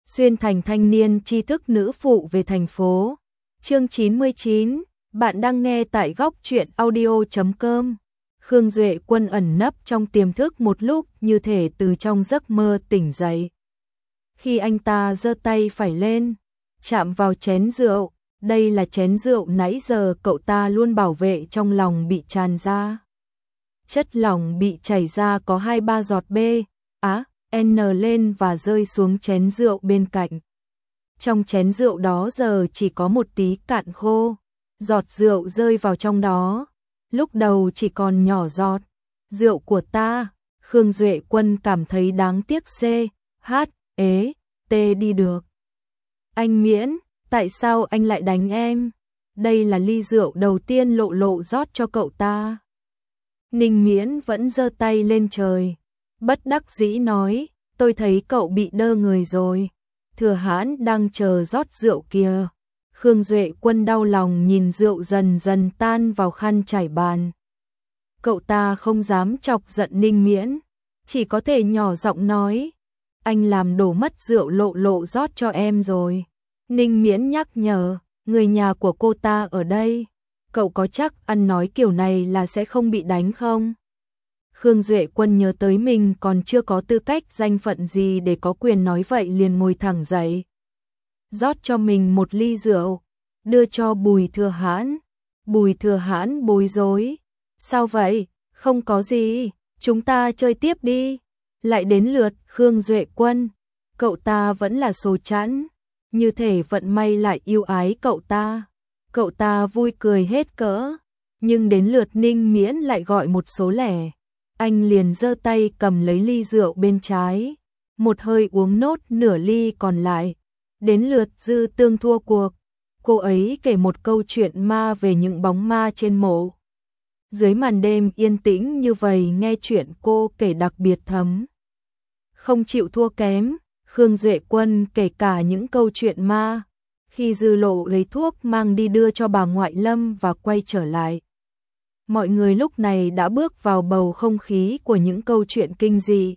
xuyên thành thanh niên tri thức nữ phụ về thành phố. Chương 99, bạn đang nghe tại góc truyện audio.com. Khương Duệ Quân ẩn nấp trong tiềm thức một lúc như thể từ trong giấc mơ tỉnh dậy. Khi anh ta giơ tay phải lên, chạm vào chén rượu, đây là chén rượu nãy giờ cậu ta luôn bảo vệ trong lòng bị tràn ra. Chất lỏng bị chảy ra có 2-3 giọt B, N lên và rơi xuống chén rượu bên cạnh. Trong chén rượu đó giờ chỉ có một tí cạn khô, giọt rượu rơi vào trong đó. Lúc đầu chỉ còn nhỏ giọt. Rượu của ta, Khương Duệ Quân cảm thấy đáng tiếc đi được. Anh Miễn, tại sao anh lại đánh em? Đây là ly rượu đầu tiên Lộ Lộ rót cho cậu ta. Ninh Miễn vẫn giơ tay lên trời, bất đắc dĩ nói, tôi thấy cậu bị đơ người rồi. Thừa Hãn đang chờ rót rượu kìa. Khương Duệ Quân đau lòng nhìn rượu dần dần tan vào khăn trải bàn. Cậu ta không dám chọc giận Ninh Miễn, chỉ có thể nhỏ giọng nói, anh làm đổ mất rượu Lộ Lộ rót cho em rồi. Ninh Miễn nhắc nhở, người nhà của cô ta ở đây, cậu có chắc ăn nói kiểu này là sẽ không bị đánh không? Khương Duệ Quân nhớ tới mình còn chưa có tư cách danh phận gì để có quyền nói vậy, liền ngồi thẳng dậy, rót cho mình một ly rượu, đưa cho Bùi Thừa Hãn. Bùi Thừa Hãn bối rối, sao vậy? Không có gì, chúng ta chơi tiếp đi. Lại đến lượt Khương Duệ Quân, cậu ta vẫn là số chẵn, như thể vận may lại yêu ái cậu ta. Cậu ta vui cười hết cỡ, nhưng đến lượt Ninh Miễn lại gọi một số lẻ. Anh liền giơ tay cầm lấy ly rượu bên trái, một hơi uống nốt nửa ly còn lại. Đến lượt Dư Tương thua cuộc, cô ấy kể một câu chuyện ma về những bóng ma trên mộ. Dưới màn đêm yên tĩnh như vậy nghe chuyện cô kể đặc biệt thấm. Không chịu thua kém, Khương Duệ Quân kể cả những câu chuyện ma. Khi Dư Lộ lấy thuốc mang đi đưa cho bà ngoại Lâm và quay trở lại, mọi người lúc này đã bước vào bầu không khí của những câu chuyện kinh dị.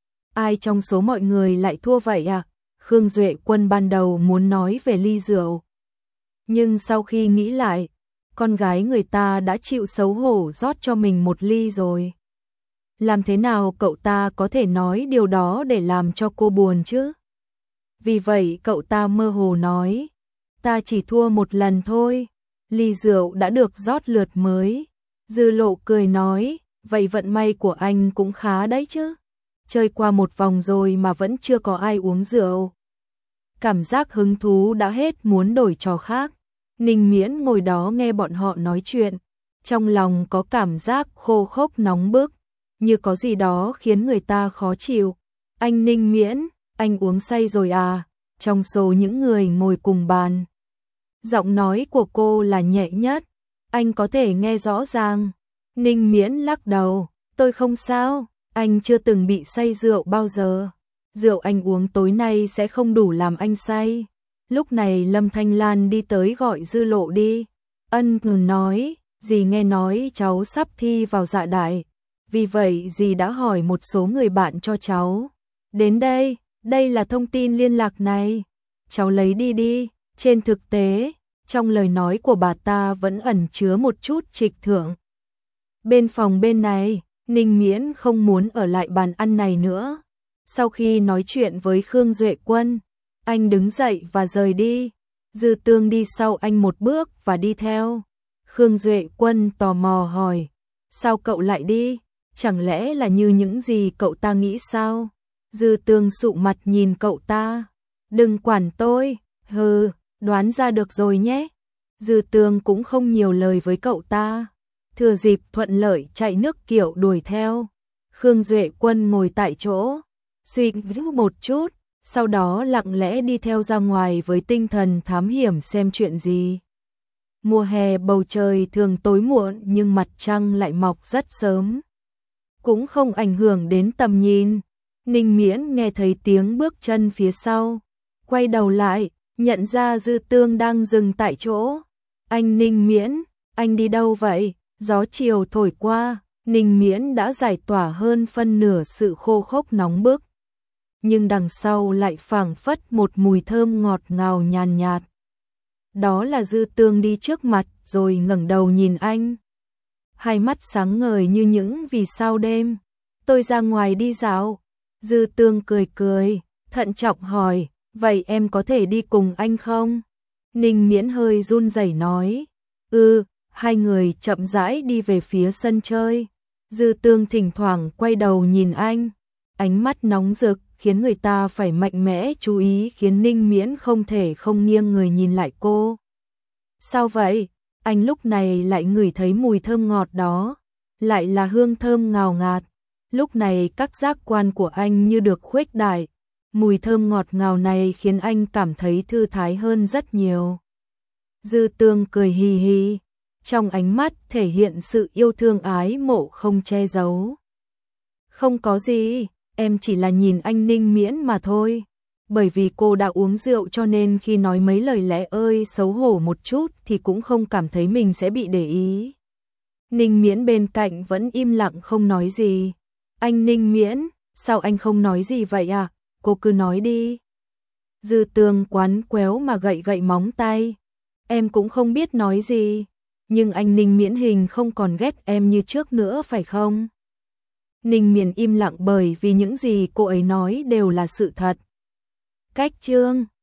Ai trong số mọi người lại thua vậy à? Khương Duệ Quân ban đầu muốn nói về ly rượu, nhưng sau khi nghĩ lại, con gái người ta đã chịu xấu hổ rót cho mình một ly rồi. Làm thế nào cậu ta có thể nói điều đó để làm cho cô buồn chứ? Vì vậy cậu ta mơ hồ nói, ta chỉ thua một lần thôi. Ly rượu đã được rót lượt mới. Dư Lộ cười nói, vậy vận may của anh cũng khá đấy chứ. Chơi qua một vòng rồi mà vẫn chưa có ai uống rượu. Cảm giác hứng thú đã hết, muốn đổi trò khác. Ninh Miễn ngồi đó nghe bọn họ nói chuyện, trong lòng có cảm giác khô khốc nóng bức, như có gì đó khiến người ta khó chịu. Anh Ninh Miễn, anh uống say rồi à? Trong số những người ngồi cùng bàn, giọng nói của cô là nhẹ nhất, anh có thể nghe rõ ràng. Ninh Miễn lắc đầu, tôi không sao, anh chưa từng bị say rượu bao giờ. Rượu anh uống tối nay sẽ không đủ làm anh say. Lúc này Lâm Thanh Lan đi tới gọi Dư Lộ đi. Ân nói, dì nghe nói cháu sắp thi vào dạ đại, vì vậy dì đã hỏi một số người bạn cho cháu đến đây, đây là thông tin liên lạc này, cháu lấy đi đi. Trên thực tế, trong lời nói của bà ta vẫn ẩn chứa một chút trịch thượng. Bên phòng bên này, Ninh Miễn không muốn ở lại bàn ăn này nữa. Sau khi nói chuyện với Khương Duệ Quân, anh đứng dậy và rời đi. Dư Tương đi sau anh một bước và đi theo. Khương Duệ Quân tò mò hỏi, sao cậu lại đi? Chẳng lẽ là như những gì cậu ta nghĩ sao? Dư Tương sụ mặt nhìn cậu ta, đừng quản tôi, đoán ra được rồi nhé. Dư Tương cũng không nhiều lời với cậu ta, thừa dịp thuận lợi chạy nước kiểu đuổi theo. Khương Duệ Quân ngồi tại chỗ, suy nghĩ một chút, sau đó lặng lẽ đi theo ra ngoài với tinh thần thám hiểm xem chuyện gì. Mùa hè bầu trời thường tối muộn nhưng mặt trăng lại mọc rất sớm, cũng không ảnh hưởng đến tầm nhìn. Ninh Miễn nghe thấy tiếng bước chân phía sau, quay đầu lại, nhận ra Dư Tương đang dừng tại chỗ. Anh Ninh Miễn, anh đi đâu vậy? Gió chiều thổi qua, Ninh Miễn đã giải tỏa hơn phân nửa sự khô khốc nóng bức. nhưng đằng sau lại phảng phất một mùi thơm ngọt ngào nhàn nhạt. Đó là Dư Tương đi trước mặt rồi ngẩng đầu nhìn anh. Hai mắt sáng ngời như những vì sao đêm. Tôi ra ngoài đi dạo. Dư Tương cười cười, thận trọng hỏi, vậy em có thể đi cùng anh không? Ninh Miễn hơi run rẩy nói, hai người chậm rãi đi về phía sân chơi. Dư Tương thỉnh thoảng quay đầu nhìn anh, ánh mắt nóng rực khiến người ta phải mạnh mẽ chú ý, khiến Ninh Miễn không thể không nghiêng người nhìn lại cô. Sao vậy? Anh lúc này lại ngửi thấy mùi thơm ngọt đó, lại là hương thơm ngào ngạt. Lúc này các giác quan của anh như được khuếch đại, mùi thơm ngọt ngào này khiến anh cảm thấy thư thái hơn rất nhiều. Dư Tương cười hì hì, trong ánh mắt thể hiện sự yêu thương ái mộ không che giấu. Không có gì, em chỉ là nhìn anh Ninh Miễn mà thôi. Bởi vì cô đã uống rượu cho nên khi nói mấy lời lẽ ơi xấu hổ một chút thì cũng không cảm thấy mình sẽ bị để ý. Ninh Miễn bên cạnh vẫn im lặng không nói gì. Anh Ninh Miễn, sao anh không nói gì vậy à? Cô cứ nói đi. Dư Tương quán quéo mà gậy gậy móng tay. Em cũng không biết nói gì. Nhưng anh Ninh Miễn hình không còn ghét em như trước nữa phải không? Ninh Miễn im lặng bởi vì những gì cô ấy nói đều là sự thật. Cách chương